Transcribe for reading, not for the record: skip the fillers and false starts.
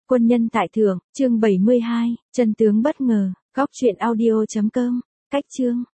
Quân nhân tại thượng, chương 72, chân tướng bất ngờ, góc truyện audio.com, cách chương.